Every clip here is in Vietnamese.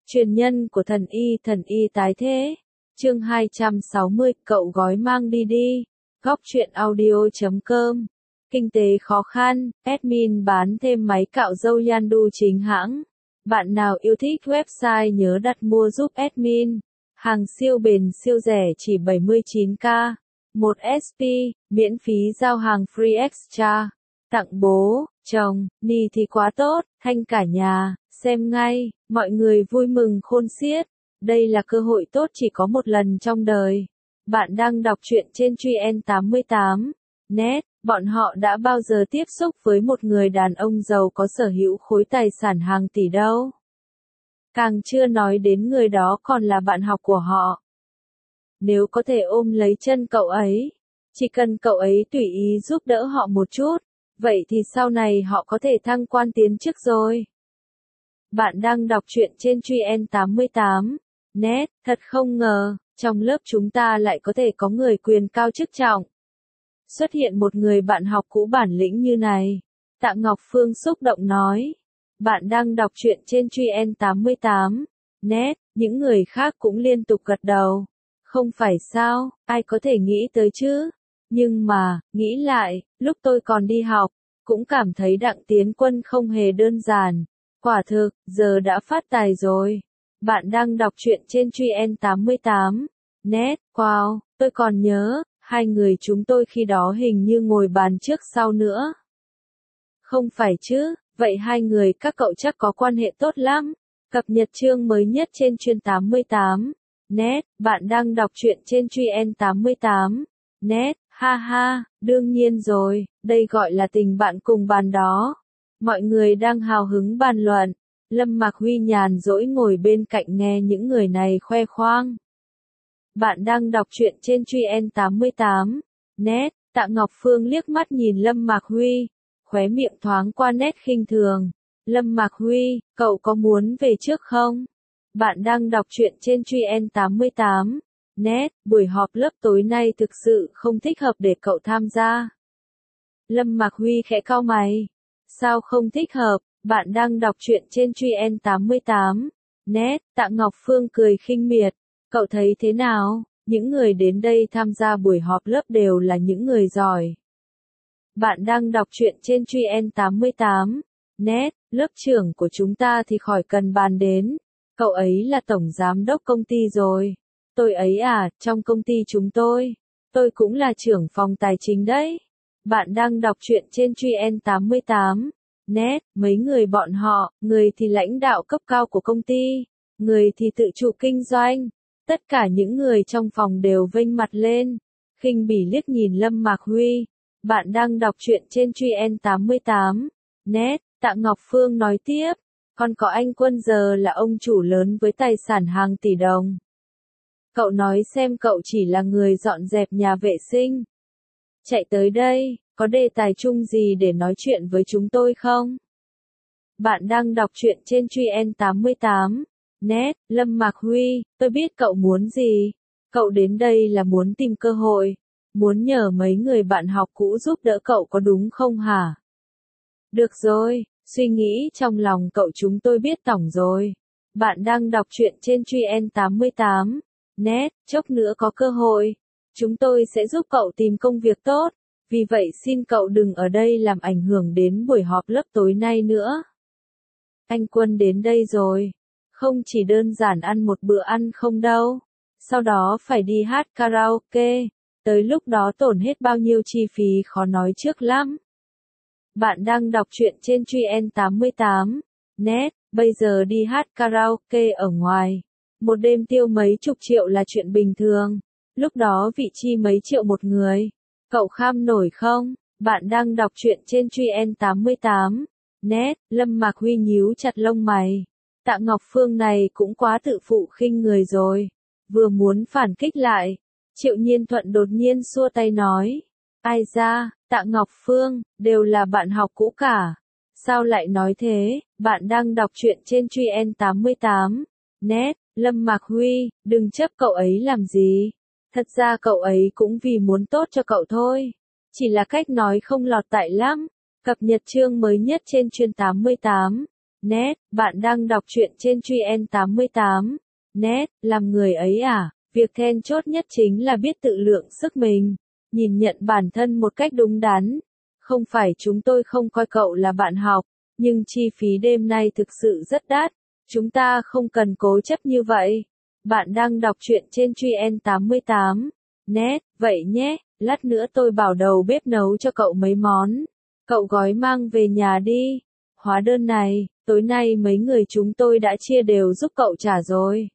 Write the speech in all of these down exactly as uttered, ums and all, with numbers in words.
Truyền nhân của thần y thần y tái thế. Chương hai trăm sáu mươi, cậu gói mang đi đi. Góc truyện audio chấm com. Kinh tế khó khăn, admin bán thêm máy cạo râu Yandu chính hãng. Bạn nào yêu thích website nhớ đặt mua giúp admin. Hàng siêu bền siêu rẻ chỉ bảy mươi chín k. một ét pê, miễn phí giao hàng free extra. Tặng bố, chồng, ni thì quá tốt, thanh cả nhà, xem ngay, mọi người vui mừng khôn xiết. Đây là cơ hội tốt chỉ có một lần trong đời. Bạn đang đọc truyện trên Truyện tám mươi tám net, bọn họ đã bao giờ tiếp xúc với một người đàn ông giàu có sở hữu khối tài sản hàng tỷ đâu. Càng chưa nói đến người đó còn là bạn học của họ. Nếu có thể ôm lấy chân cậu ấy, chỉ cần cậu ấy tùy ý giúp đỡ họ một chút, vậy thì sau này họ có thể thăng quan tiến chức rồi. Bạn đang đọc truyện trên Truyện tám mươi tám net, thật không ngờ, trong lớp chúng ta lại có thể có người quyền cao chức trọng. Xuất hiện một người bạn học cũ bản lĩnh như này. Tạ Ngọc Phương xúc động nói. Bạn đang đọc truyện trên Truyện tám mươi tám net, những người khác cũng liên tục gật đầu. Không phải sao, ai có thể nghĩ tới chứ? Nhưng mà, nghĩ lại, lúc tôi còn đi học, cũng cảm thấy Đặng Tiến Quân không hề đơn giản. Quả thực, giờ đã phát tài rồi. Bạn đang đọc truyện trên Truyện tám mươi tám net, wow, tôi còn nhớ, hai người chúng tôi khi đó hình như ngồi bàn trước sau nữa. Không phải chứ, vậy hai người các cậu chắc có quan hệ tốt lắm. Cập nhật chương mới nhất trên Truyện tám mươi tám net, bạn đang đọc truyện trên Truyện tám mươi tám net, ha ha, đương nhiên rồi, đây gọi là tình bạn cùng bàn đó. Mọi người đang hào hứng bàn luận. Lâm Mạc Huy nhàn rỗi ngồi bên cạnh nghe những người này khoe khoang. Bạn đang đọc truyện trên Truyện tám mươi tám net, Tạ Ngọc Phương liếc mắt nhìn Lâm Mạc Huy, khóe miệng thoáng qua nét khinh thường. Lâm Mạc Huy, cậu có muốn về trước không? Bạn đang đọc truyện trên Truyện tám mươi tám net, buổi họp lớp tối nay thực sự không thích hợp để cậu tham gia. Lâm Mạc Huy khẽ cau mày. Sao không thích hợp? Bạn đang đọc truyện trên Truyện tám mươi tám net, Tạ Ngọc Phương cười khinh miệt. Cậu thấy thế nào? Những người đến đây tham gia buổi họp lớp đều là những người giỏi. Bạn đang đọc truyện trên Truyện tám mươi tám net, lớp trưởng của chúng ta thì khỏi cần bàn đến. Cậu ấy là tổng giám đốc công ty rồi. Tôi ấy à, trong công ty chúng tôi, tôi cũng là trưởng phòng tài chính đấy. Bạn đang đọc truyện trên Truyện tám mươi tám net, mấy người bọn họ, người thì lãnh đạo cấp cao của công ty, người thì tự chủ kinh doanh. Tất cả những người trong phòng đều vênh mặt lên, khinh bỉ liếc nhìn Lâm Mạc Huy. Bạn đang đọc truyện trên Truyện tám mươi tám net, Tạ Ngọc Phương nói tiếp, còn có anh Quân giờ là ông chủ lớn với tài sản hàng tỷ đồng. Cậu nói xem cậu chỉ là người dọn dẹp nhà vệ sinh. Chạy tới đây, có đề tài chung gì để nói chuyện với chúng tôi không? Bạn đang đọc truyện trên Truyện tám mươi tám net, Lâm Mạc Huy, tôi biết cậu muốn gì. Cậu đến đây là muốn tìm cơ hội, muốn nhờ mấy người bạn học cũ giúp đỡ cậu có đúng không hả? Được rồi, suy nghĩ trong lòng cậu chúng tôi biết tổng rồi. Bạn đang đọc truyện trên Truyện tám mươi tám net, chốc nữa có cơ hội, chúng tôi sẽ giúp cậu tìm công việc tốt. Vì vậy xin cậu đừng ở đây làm ảnh hưởng đến buổi họp lớp tối nay nữa. Anh Quân đến đây rồi. Không chỉ đơn giản ăn một bữa ăn không đâu. Sau đó phải đi hát karaoke. Tới lúc đó tổn hết bao nhiêu chi phí khó nói trước lắm. Bạn đang đọc truyện trên Truyện tám mươi tám net, bây giờ đi hát karaoke ở ngoài. Một đêm tiêu mấy chục triệu là chuyện bình thường. Lúc đó vị chi mấy triệu một người. Cậu kham nổi không? Bạn đang đọc truyện trên Truyện tám mươi tám net, Lâm Mạc Huy nhíu chặt lông mày. Tạ Ngọc Phương này cũng quá tự phụ khinh người rồi. Vừa muốn phản kích lại, Triệu Nhiên Thuận đột nhiên xua tay nói. Ai ra, Tạ Ngọc Phương, đều là bạn học cũ cả. Sao lại nói thế? Bạn đang đọc truyện trên Truyện tám mươi tám net, Lâm Mạc Huy, đừng chấp cậu ấy làm gì. Thật ra cậu ấy cũng vì muốn tốt cho cậu thôi. Chỉ là cách nói không lọt tai lắm. Cập nhật chương mới nhất trên Truyện tám mươi tám Net, bạn đang đọc truyện trên Truy En tám mươi tám. Net, làm người ấy à, việc then chốt nhất chính là biết tự lượng sức mình, nhìn nhận bản thân một cách đúng đắn. Không phải chúng tôi không coi cậu là bạn học, nhưng chi phí đêm nay thực sự rất đắt. Chúng ta không cần cố chấp như vậy. Bạn đang đọc truyện trên Truy En tám mươi tám. Net, vậy nhé, lát nữa tôi bảo đầu bếp nấu cho cậu mấy món. Cậu gói mang về nhà đi. Hóa đơn này, tối nay mấy người chúng tôi đã chia đều giúp cậu trả rồi.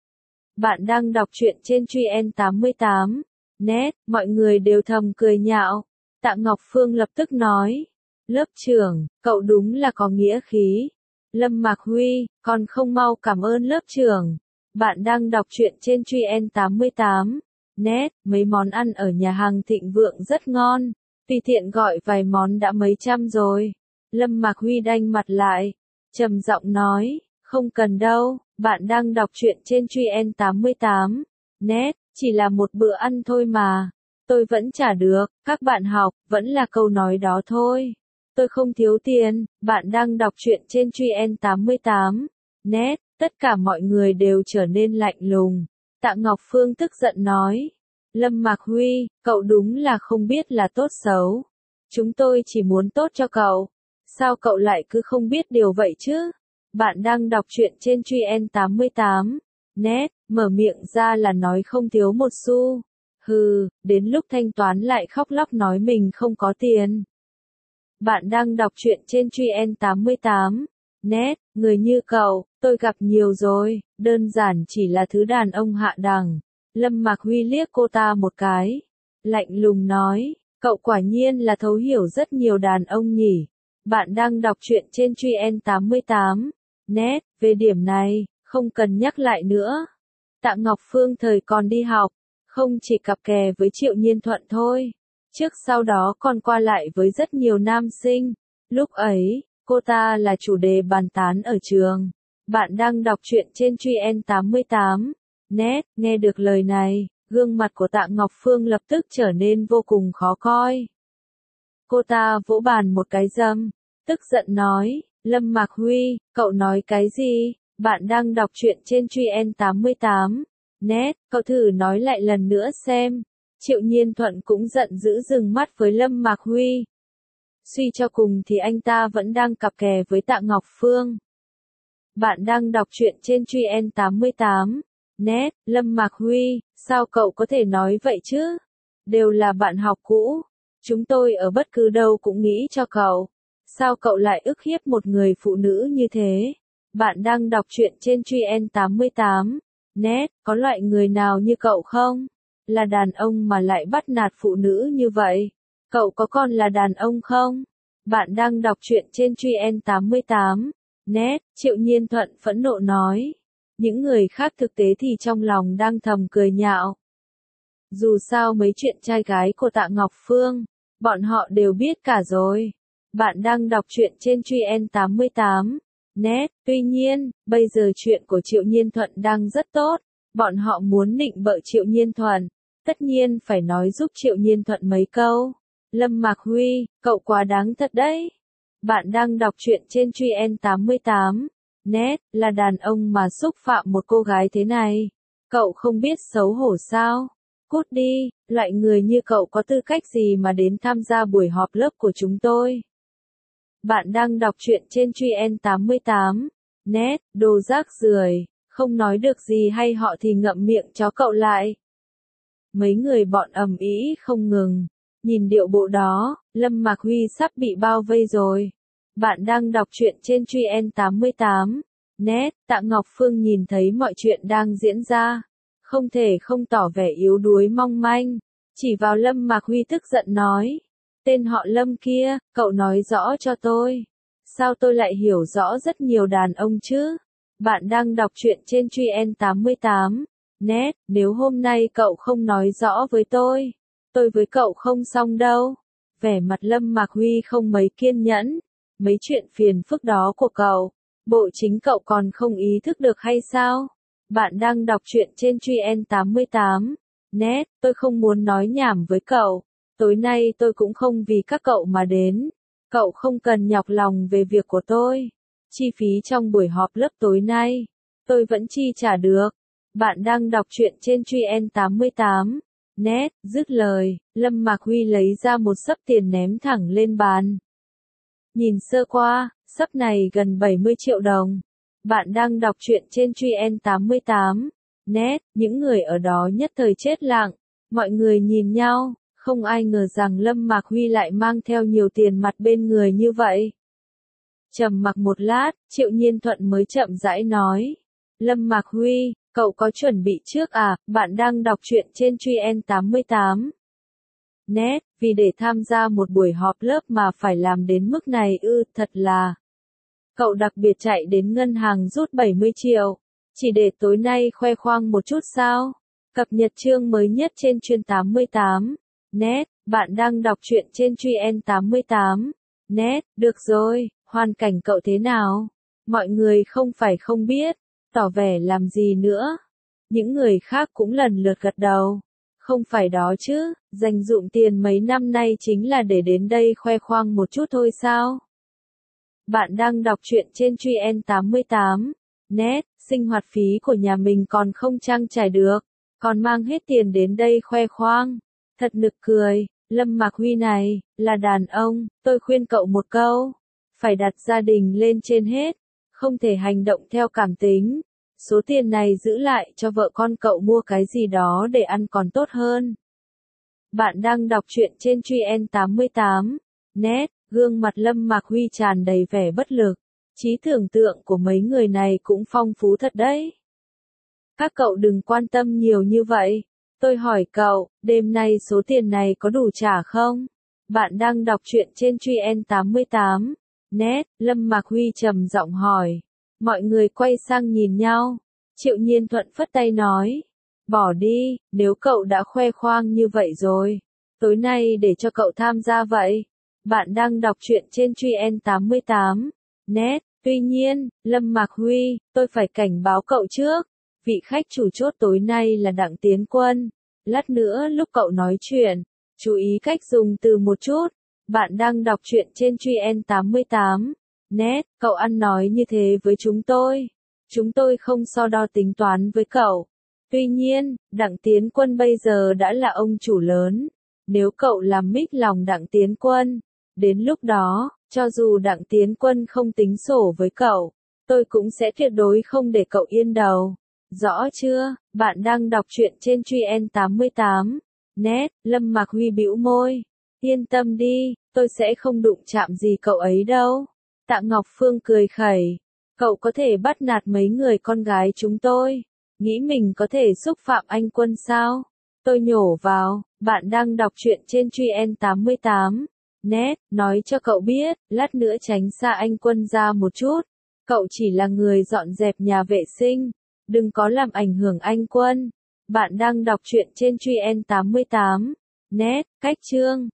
Bạn đang đọc truyện trên Truy En tám mươi tám. Net, mọi người đều thầm cười nhạo. Tạ Ngọc Phương lập tức nói. Lớp trưởng, cậu đúng là có nghĩa khí. Lâm Mạc Huy, còn không mau cảm ơn lớp trưởng. Bạn đang đọc truyện trên Truy En tám mươi tám. Net, mấy món ăn ở nhà hàng Thịnh Vượng rất ngon. Tùy tiện gọi vài món đã mấy trăm rồi. Lâm Mạc Huy đanh mặt lại, trầm giọng nói, không cần đâu, bạn đang đọc truyện trên Truy En tám mươi tám. Net, chỉ là một bữa ăn thôi mà. Tôi vẫn trả được, các bạn học, vẫn là câu nói đó thôi. Tôi không thiếu tiền, bạn đang đọc truyện trên Truy En tám mươi tám. Net, tất cả mọi người đều trở nên lạnh lùng. Tạ Ngọc Phương tức giận nói. Lâm Mạc Huy, cậu đúng là không biết là tốt xấu. Chúng tôi chỉ muốn tốt cho cậu. Sao cậu lại cứ không biết điều vậy chứ? Bạn đang đọc truyện trên Truy En tám mươi tám. Net, mở miệng ra là nói không thiếu một xu. Hừ, đến lúc thanh toán lại khóc lóc nói mình không có tiền. Bạn đang đọc truyện trên Truy En tám mươi tám. Net, người như cậu, tôi gặp nhiều rồi, đơn giản chỉ là thứ đàn ông hạ đẳng. Lâm Mạc Huy liếc cô ta một cái. Lạnh lùng nói, cậu quả nhiên là thấu hiểu rất nhiều đàn ông nhỉ. Bạn đang đọc truyện trên Truy En tám mươi tám. Net, về điểm này, không cần nhắc lại nữa. Tạ Ngọc Phương thời còn đi học, không chỉ cặp kè với Triệu Nhiên Thuận thôi. Trước sau đó còn qua lại với rất nhiều nam sinh. Lúc ấy, cô ta là chủ đề bàn tán ở trường. Bạn đang đọc truyện trên Truy En tám mươi tám. Net, nghe được lời này, gương mặt của Tạ Ngọc Phương lập tức trở nên vô cùng khó coi. Cô ta vỗ bàn một cái dâm, tức giận nói, Lâm Mạc Huy, cậu nói cái gì? Bạn đang đọc truyện trên Truy En tám mươi tám. Net, cậu thử nói lại lần nữa xem. Triệu Nhiên Thuận cũng giận dữ dừng mắt với Lâm Mạc Huy. Suy cho cùng thì anh ta vẫn đang cặp kè với Tạ Ngọc Phương. Bạn đang đọc truyện trên Truy En tám mươi tám. Net, Lâm Mạc Huy, sao cậu có thể nói vậy chứ? Đều là bạn học cũ. Chúng tôi ở bất cứ đâu cũng nghĩ cho cậu. Sao cậu lại ức hiếp một người phụ nữ như thế? Bạn đang đọc truyện trên Truy En tám mươi tám. Net, có loại người nào như cậu không? Là đàn ông mà lại bắt nạt phụ nữ như vậy. Cậu có còn là đàn ông không? Bạn đang đọc truyện trên Truy En tám mươi tám. Net, Triệu Nhiên Thuận phẫn nộ nói. Những người khác thực tế thì trong lòng đang thầm cười nhạo. Dù sao mấy chuyện trai gái của Tạ Ngọc Phương, bọn họ đều biết cả rồi. Bạn đang đọc truyện trên Truy En tám mươi tám. Net, tuy nhiên, bây giờ chuyện của Triệu Nhiên Thuận đang rất tốt. Bọn họ muốn nịnh bợ Triệu Nhiên Thuận. Tất nhiên phải nói giúp Triệu Nhiên Thuận mấy câu. Lâm Mạc Huy, cậu quá đáng thật đấy. Bạn đang đọc truyện trên Truy En tám mươi tám. Net, là đàn ông mà xúc phạm một cô gái thế này. Cậu không biết xấu hổ sao? Cút đi, loại người như cậu có tư cách gì mà đến tham gia buổi họp lớp của chúng tôi? Bạn đang đọc truyện trên Truy En tám mươi tám. Net, đồ rác rưởi, không nói được gì hay họ thì ngậm miệng chó cậu lại. Mấy người bọn ầm ĩ không ngừng. Nhìn điệu bộ đó, Lâm Mạc Huy sắp bị bao vây rồi. Bạn đang đọc truyện trên Truy En tám mươi tám. Net, Tạ Ngọc Phương nhìn thấy mọi chuyện đang diễn ra. Không thể không tỏ vẻ yếu đuối mong manh. Chỉ vào Lâm Mạc Huy tức giận nói. Tên họ Lâm kia, cậu nói rõ cho tôi. Sao tôi lại hiểu rõ rất nhiều đàn ông chứ? Bạn đang đọc truyện trên Truy En tám mươi tám. Net, nếu hôm nay cậu không nói rõ với tôi, tôi với cậu không xong đâu. Vẻ mặt Lâm Mạc Huy không mấy kiên nhẫn. Mấy chuyện phiền phức đó của cậu, bộ chính cậu còn không ý thức được hay sao? Bạn đang đọc truyện trên Truy En tám mươi tám. Net, tôi không muốn nói nhảm với cậu. Tối nay tôi cũng không vì các cậu mà đến. Cậu không cần nhọc lòng về việc của tôi. Chi phí trong buổi họp lớp tối nay, tôi vẫn chi trả được. Bạn đang đọc truyện trên Truyện tám mươi tám net, dứt lời, Lâm Mạc Huy lấy ra một xấp tiền ném thẳng lên bàn. Nhìn sơ qua, xấp này gần bảy mươi triệu đồng. Bạn đang đọc truyện trên Truyện tám mươi tám net, những người ở đó nhất thời chết lặng. Mọi người nhìn nhau, không ai ngờ rằng Lâm Mạc Huy lại mang theo nhiều tiền mặt bên người như vậy. Trầm mặc một lát, Triệu Nhiên Thuận mới chậm rãi nói. Lâm Mạc Huy, cậu có chuẩn bị trước à? Bạn đang đọc truyện trên Truyện tám mươi tám net, vì để tham gia một buổi họp lớp mà phải làm đến mức này ư, thật là. Cậu đặc biệt chạy đến ngân hàng rút bảy mươi triệu, chỉ để tối nay khoe khoang một chút sao? Cập nhật chương mới nhất trên Truyện tám mươi tám net, bạn đang đọc truyện trên Truyện tám mươi tám net, được rồi, hoàn cảnh cậu thế nào? Mọi người không phải không biết, tỏ vẻ làm gì nữa. Những người khác cũng lần lượt gật đầu. Không phải đó chứ, dành dụm tiền mấy năm nay chính là để đến đây khoe khoang một chút thôi sao? Bạn đang đọc truyện trên Truyện tám mươi tám net, sinh hoạt phí của nhà mình còn không trang trải được, còn mang hết tiền đến đây khoe khoang. Thật nực cười, Lâm Mạc Huy này, là đàn ông, tôi khuyên cậu một câu. Phải đặt gia đình lên trên hết, không thể hành động theo cảm tính. Số tiền này giữ lại cho vợ con cậu mua cái gì đó để ăn còn tốt hơn. Bạn đang đọc truyện trên Truyện tám mươi tám net, gương mặt Lâm Mạc Huy tràn đầy vẻ bất lực. Trí tưởng tượng của mấy người này cũng phong phú thật đấy. Các cậu đừng quan tâm nhiều như vậy. Tôi hỏi cậu, đêm nay số tiền này có đủ trả không? Bạn đang đọc truyện trên Truyện tám mươi tám net, Lâm Mạc Huy trầm giọng hỏi. Mọi người quay sang nhìn nhau. Triệu Nhiên Thuận phất tay nói. Bỏ đi, nếu cậu đã khoe khoang như vậy rồi. Tối nay để cho cậu tham gia vậy. Bạn đang đọc truyện trên Truyện tám mươi tám net. Tuy nhiên, Lâm Mạc Huy, tôi phải cảnh báo cậu trước. Vị khách chủ chốt tối nay là Đặng Tiến Quân. Lát nữa lúc cậu nói chuyện, chú ý cách dùng từ một chút. Bạn đang đọc truyện trên Truyện tám mươi tám net, cậu ăn nói như thế với chúng tôi. Chúng tôi không so đo tính toán với cậu. Tuy nhiên, Đặng Tiến Quân bây giờ đã là ông chủ lớn. Nếu cậu làm mít lòng Đặng Tiến Quân, đến lúc đó, cho dù Đặng Tiến Quân không tính sổ với cậu, tôi cũng sẽ tuyệt đối không để cậu yên đầu. Rõ chưa? Bạn đang đọc truyện trên Truyện tám mươi tám net, Lâm Mạc Huy bĩu môi. Yên tâm đi, tôi sẽ không đụng chạm gì cậu ấy đâu. Tạ Ngọc Phương cười khẩy. Cậu có thể bắt nạt mấy người con gái chúng tôi. Nghĩ mình có thể xúc phạm anh Quân sao? Tôi nhổ vào, bạn đang đọc truyện trên Truyện tám mươi tám net, nói cho cậu biết, lát nữa tránh xa anh Quân ra một chút. Cậu chỉ là người dọn dẹp nhà vệ sinh, đừng có làm ảnh hưởng anh Quân. Bạn đang đọc truyện trên Truyện tám mươi tám net, cách chương